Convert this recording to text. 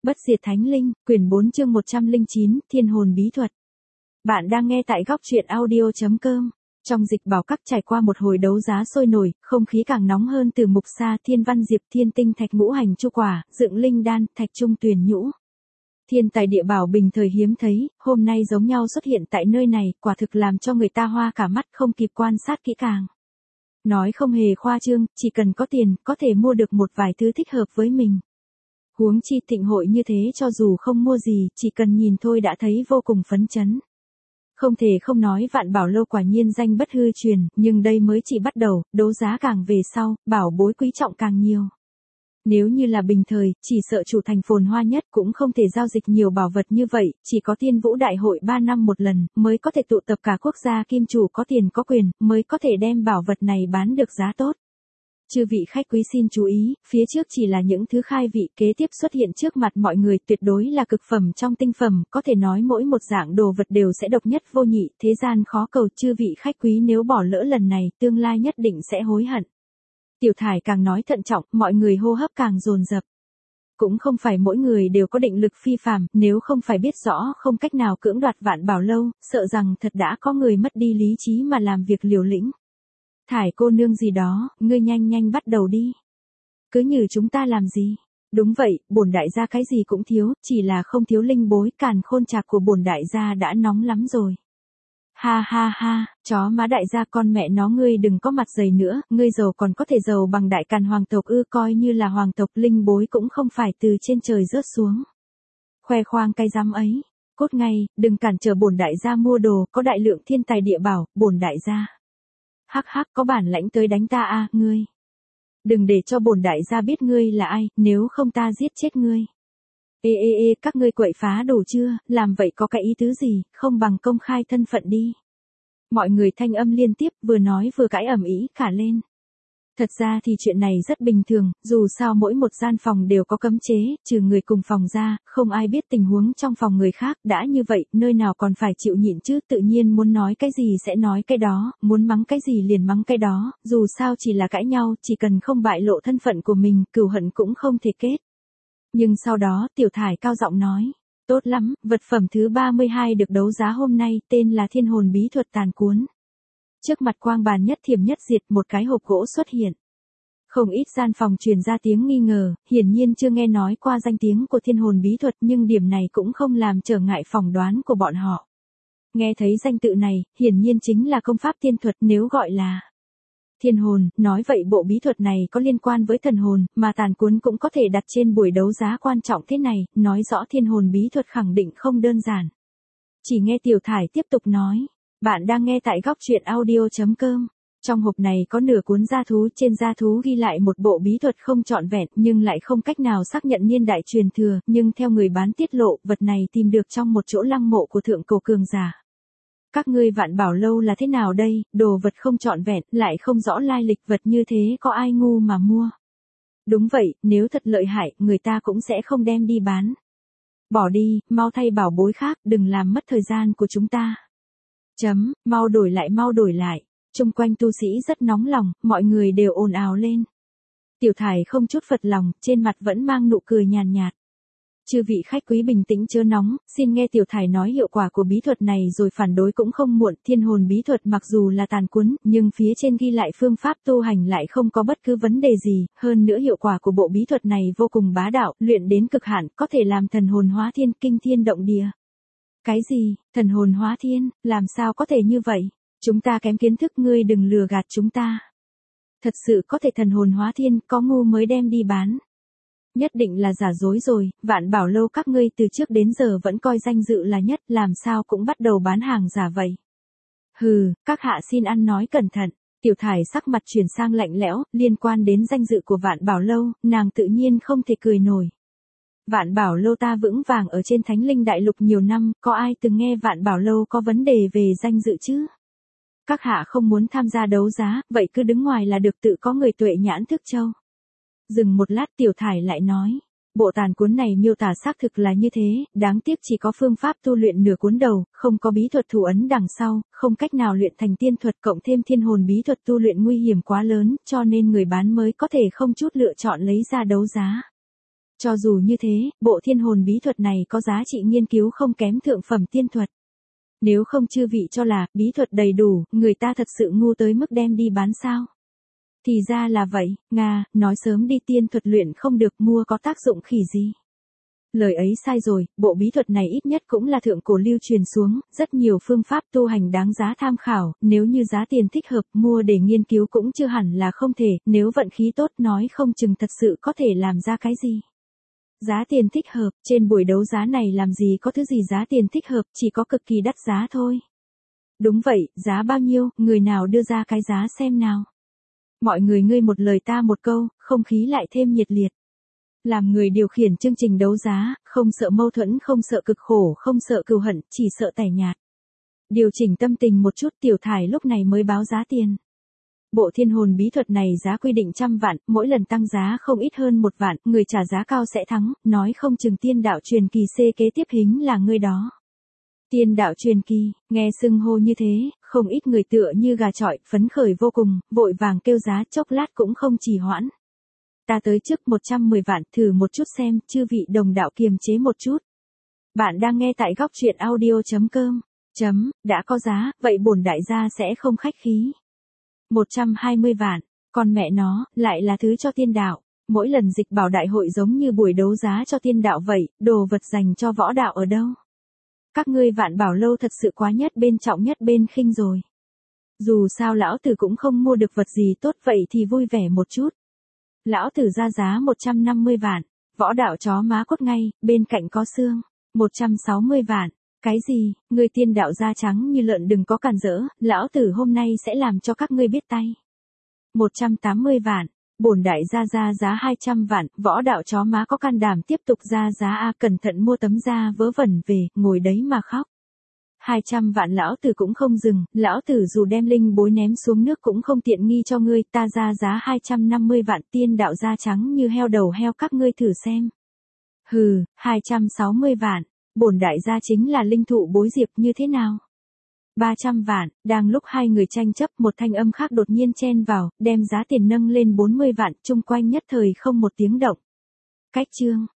Bất diệt thánh linh, quyển 4 chương 109, thiên hồn bí thuật. Bạn đang nghe tại góc truyện audio.com. Trong dịch bảo các trải qua một hồi đấu giá sôi nổi, không khí càng nóng hơn từ mục sa, thiên văn diệp, thiên tinh thạch, ngũ hành chu quả, dựng linh đan, thạch trung tuyền nhũ. Thiên tài địa bảo bình thời hiếm thấy, hôm nay giống nhau xuất hiện tại nơi này, quả thực làm cho người ta hoa cả mắt không kịp quan sát kỹ càng. Nói không hề khoa trương, chỉ cần có tiền, có thể mua được một vài thứ thích hợp với mình. Huống chi thịnh hội như thế cho dù không mua gì, chỉ cần nhìn thôi đã thấy vô cùng phấn chấn. Không thể không nói Vạn Bảo Lâu quả nhiên danh bất hư truyền, nhưng đây mới chỉ bắt đầu, đấu giá càng về sau, bảo bối quý trọng càng nhiều. Nếu như là bình thời, chỉ sợ chủ thành phồn hoa nhất cũng không thể giao dịch nhiều bảo vật như vậy, chỉ có Thiên Vũ Đại hội 3 năm một lần, mới có thể tụ tập cả quốc gia kim chủ có tiền có quyền, mới có thể đem bảo vật này bán được giá tốt. Chư vị khách quý xin chú ý, phía trước chỉ là những thứ khai vị, kế tiếp xuất hiện trước mặt mọi người tuyệt đối là cực phẩm trong tinh phẩm, có thể nói mỗi một dạng đồ vật đều sẽ độc nhất vô nhị, thế gian khó cầu. Chư vị khách quý nếu bỏ lỡ lần này, tương lai nhất định sẽ hối hận. Tiểu Thải càng nói thận trọng, mọi người hô hấp càng dồn dập. Cũng không phải mỗi người đều có định lực phi phàm, nếu không phải biết rõ không cách nào cưỡng đoạt Vạn Bảo Lâu, sợ rằng thật đã có người mất đi lý trí mà làm việc liều lĩnh. Thải cô nương gì đó, ngươi nhanh bắt đầu đi. Cứ như chúng ta làm gì? Đúng vậy, bổn đại gia cái gì cũng thiếu, chỉ là không thiếu linh bối, càn khôn trạc của bổn đại gia đã nóng lắm rồi. Ha, chó má đại gia con mẹ nó ngươi đừng có mặt dày nữa, ngươi giàu còn có thể giàu bằng đại càn hoàng tộc ư, coi như là hoàng tộc linh bối cũng không phải từ trên trời rớt xuống. Khoe khoang cái dám ấy, cốt ngay, đừng cản trở bổn đại gia mua đồ, có đại lượng thiên tài địa bảo, bổn đại gia. Hắc có bản lãnh tới đánh ta à, ngươi. Đừng để cho bổn đại gia biết ngươi là ai, nếu không ta giết chết ngươi. Ê, các ngươi quậy phá đủ chưa, làm vậy có cái ý tứ gì, không bằng công khai thân phận đi. Mọi người thanh âm liên tiếp, vừa nói vừa cãi ầm ĩ cả lên. Thật ra thì chuyện này rất bình thường, dù sao mỗi một gian phòng đều có cấm chế, trừ người cùng phòng ra, không ai biết tình huống trong phòng người khác, đã như vậy, nơi nào còn phải chịu nhịn chứ, tự nhiên muốn nói cái gì sẽ nói cái đó, muốn mắng cái gì liền mắng cái đó, dù sao chỉ là cãi nhau, chỉ cần không bại lộ thân phận của mình, cừu hận cũng không thể kết. Nhưng sau đó, Tiểu Thải cao giọng nói, tốt lắm, vật phẩm thứ 32 được đấu giá hôm nay, tên là Thiên Hồn Bí Thuật Tàn Cuốn. Trước mặt quang bàn nhất thiểm nhất diệt, một cái hộp gỗ xuất hiện. Không ít gian phòng truyền ra tiếng nghi ngờ, hiển nhiên chưa nghe nói qua danh tiếng của thiên hồn bí thuật, nhưng điểm này cũng không làm trở ngại phỏng đoán của bọn họ. Nghe thấy danh tự này, hiển nhiên chính là công pháp tiên thuật, nếu gọi là thiên hồn, nói vậy bộ bí thuật này có liên quan với thần hồn, mà tàn cuốn cũng có thể đặt trên buổi đấu giá quan trọng thế này, nói rõ thiên hồn bí thuật khẳng định không đơn giản. Chỉ nghe Tiểu Thải tiếp tục nói. Bạn đang nghe tại góc truyện audio.com. Trong hộp này có nửa cuốn gia thú, trên gia thú ghi lại một bộ bí thuật không trọn vẹn, nhưng lại không cách nào xác nhận niên đại truyền thừa, nhưng theo người bán tiết lộ, vật này tìm được trong một chỗ lăng mộ của thượng cổ cường giả. Các ngươi Vạn Bảo Lâu là thế nào đây, đồ vật không trọn vẹn, lại không rõ lai lịch, vật như thế có ai ngu mà mua. Đúng vậy, nếu thật lợi hại, người ta cũng sẽ không đem đi bán. Bỏ đi, mau thay bảo bối khác, đừng làm mất thời gian của chúng ta. Mau đổi lại. Chung quanh tu sĩ rất nóng lòng, mọi người đều ồn ào lên. Tiểu Thải không chút phật lòng, trên mặt vẫn mang nụ cười nhàn nhạt. Chư vị khách quý bình tĩnh chớ nóng, xin nghe Tiểu Thải nói hiệu quả của bí thuật này rồi phản đối cũng không muộn. Thiên hồn bí thuật mặc dù là tàn cuốn, nhưng phía trên ghi lại phương pháp tu hành lại không có bất cứ vấn đề gì, hơn nữa hiệu quả của bộ bí thuật này vô cùng bá đạo, luyện đến cực hạn, có thể làm thần hồn hóa thiên, kinh thiên động địa. Cái gì, thần hồn hóa thiên, làm sao có thể như vậy? Chúng ta kém kiến thức, ngươi đừng lừa gạt chúng ta. Thật sự có thể thần hồn hóa thiên, có ngu mới đem đi bán. Nhất định là giả dối rồi, Vạn Bảo Lâu các ngươi từ trước đến giờ vẫn coi danh dự là nhất, làm sao cũng bắt đầu bán hàng giả vậy. Hừ, các hạ xin ăn nói cẩn thận. Tiểu Thải sắc mặt chuyển sang lạnh lẽo, liên quan đến danh dự của Vạn Bảo Lâu, nàng tự nhiên không thể cười nổi. Vạn Bảo Lâu ta vững vàng ở trên Thánh Linh Đại Lục nhiều năm, có ai từng nghe Vạn Bảo Lâu có vấn đề về danh dự chứ? Các hạ không muốn tham gia đấu giá, vậy cứ đứng ngoài là được, tự có người tuệ nhãn thức châu. Dừng một lát Tiểu Thải lại nói, bộ tàn cuốn này miêu tả xác thực là như thế, đáng tiếc chỉ có phương pháp tu luyện nửa cuốn đầu, không có bí thuật thủ ấn đằng sau, không cách nào luyện thành tiên thuật, cộng thêm thiên hồn bí thuật tu luyện nguy hiểm quá lớn, cho nên người bán mới có thể không chút lựa chọn lấy ra đấu giá. Cho dù như thế, bộ thiên hồn bí thuật này có giá trị nghiên cứu không kém thượng phẩm tiên thuật. Nếu không chư vị cho là bí thuật đầy đủ, người ta thật sự ngu tới mức đem đi bán sao? Thì ra là vậy, nói sớm đi tiên thuật luyện không được mua có tác dụng khỉ gì. Lời ấy sai rồi, bộ bí thuật này ít nhất cũng là thượng cổ lưu truyền xuống, rất nhiều phương pháp tu hành đáng giá tham khảo, nếu như giá tiền thích hợp mua để nghiên cứu cũng chưa hẳn là không thể, nếu vận khí tốt nói không chừng thật sự có thể làm ra cái gì. Giá tiền thích hợp, trên buổi đấu giá này làm gì có thứ gì giá tiền thích hợp, chỉ có cực kỳ đắt giá thôi. Đúng vậy, giá bao nhiêu, người nào đưa ra cái giá xem nào. Mọi người ngươi một lời ta một câu, không khí lại thêm nhiệt liệt. Làm người điều khiển chương trình đấu giá, không sợ mâu thuẫn, không sợ cực khổ, không sợ cừu hận, chỉ sợ tẻ nhạt. Điều chỉnh tâm tình một chút, Tiểu Thải lúc này mới báo giá tiền. Bộ thiên hồn bí thuật này giá quy định 100 vạn, mỗi lần tăng giá không ít hơn 1 vạn, người trả giá cao sẽ thắng, nói không chừng tiên đạo truyền kỳ C kế tiếp hính là người đó. Tiên đạo truyền kỳ, nghe xưng hô như thế, không ít người tựa như gà chọi, phấn khởi vô cùng, vội vàng kêu giá chốc lát cũng không trì hoãn. Ta tới trước 110 vạn, thử một chút xem, chư vị đồng đạo kiềm chế một chút. Bạn đang nghe tại góc truyện audio.com. Đã có giá, vậy bổn đại gia sẽ không khách khí. 120 vạn, còn mẹ nó, lại là thứ cho tiên đạo. Mỗi lần dịch bảo đại hội giống như buổi đấu giá cho tiên đạo vậy, đồ vật dành cho võ đạo ở đâu? Các ngươi Vạn Bảo lâu thật sự quá nhất bên trọng nhất bên khinh rồi. Dù sao lão tử cũng không mua được vật gì tốt vậy thì vui vẻ một chút. Lão tử ra giá 150 vạn, võ đạo chó má cốt ngay, bên cạnh có xương. 160 vạn, cái gì, người tiên đạo da trắng như lợn đừng có cản rỡ, lão tử hôm nay sẽ làm cho các ngươi biết tay. 180 vạn, bổn đại gia ra giá 200 vạn, võ đạo chó má có can đảm tiếp tục ra giá A, cẩn thận mua tấm da vớ vẩn về, ngồi đấy mà khóc. 200 vạn lão tử cũng không dừng, lão tử dù đem linh bối ném xuống nước cũng không tiện nghi cho ngươi, ta ra giá 250 vạn, tiên đạo da trắng như heo đầu heo, các ngươi thử xem. Hừ, 260 vạn, bổn đại gia chính là linh thụ bối diệp như thế nào? 300 vạn, đang lúc hai người tranh chấp, một thanh âm khác đột nhiên chen vào, đem giá tiền nâng lên 40 vạn, chung quanh nhất thời không một tiếng động. Cách chương,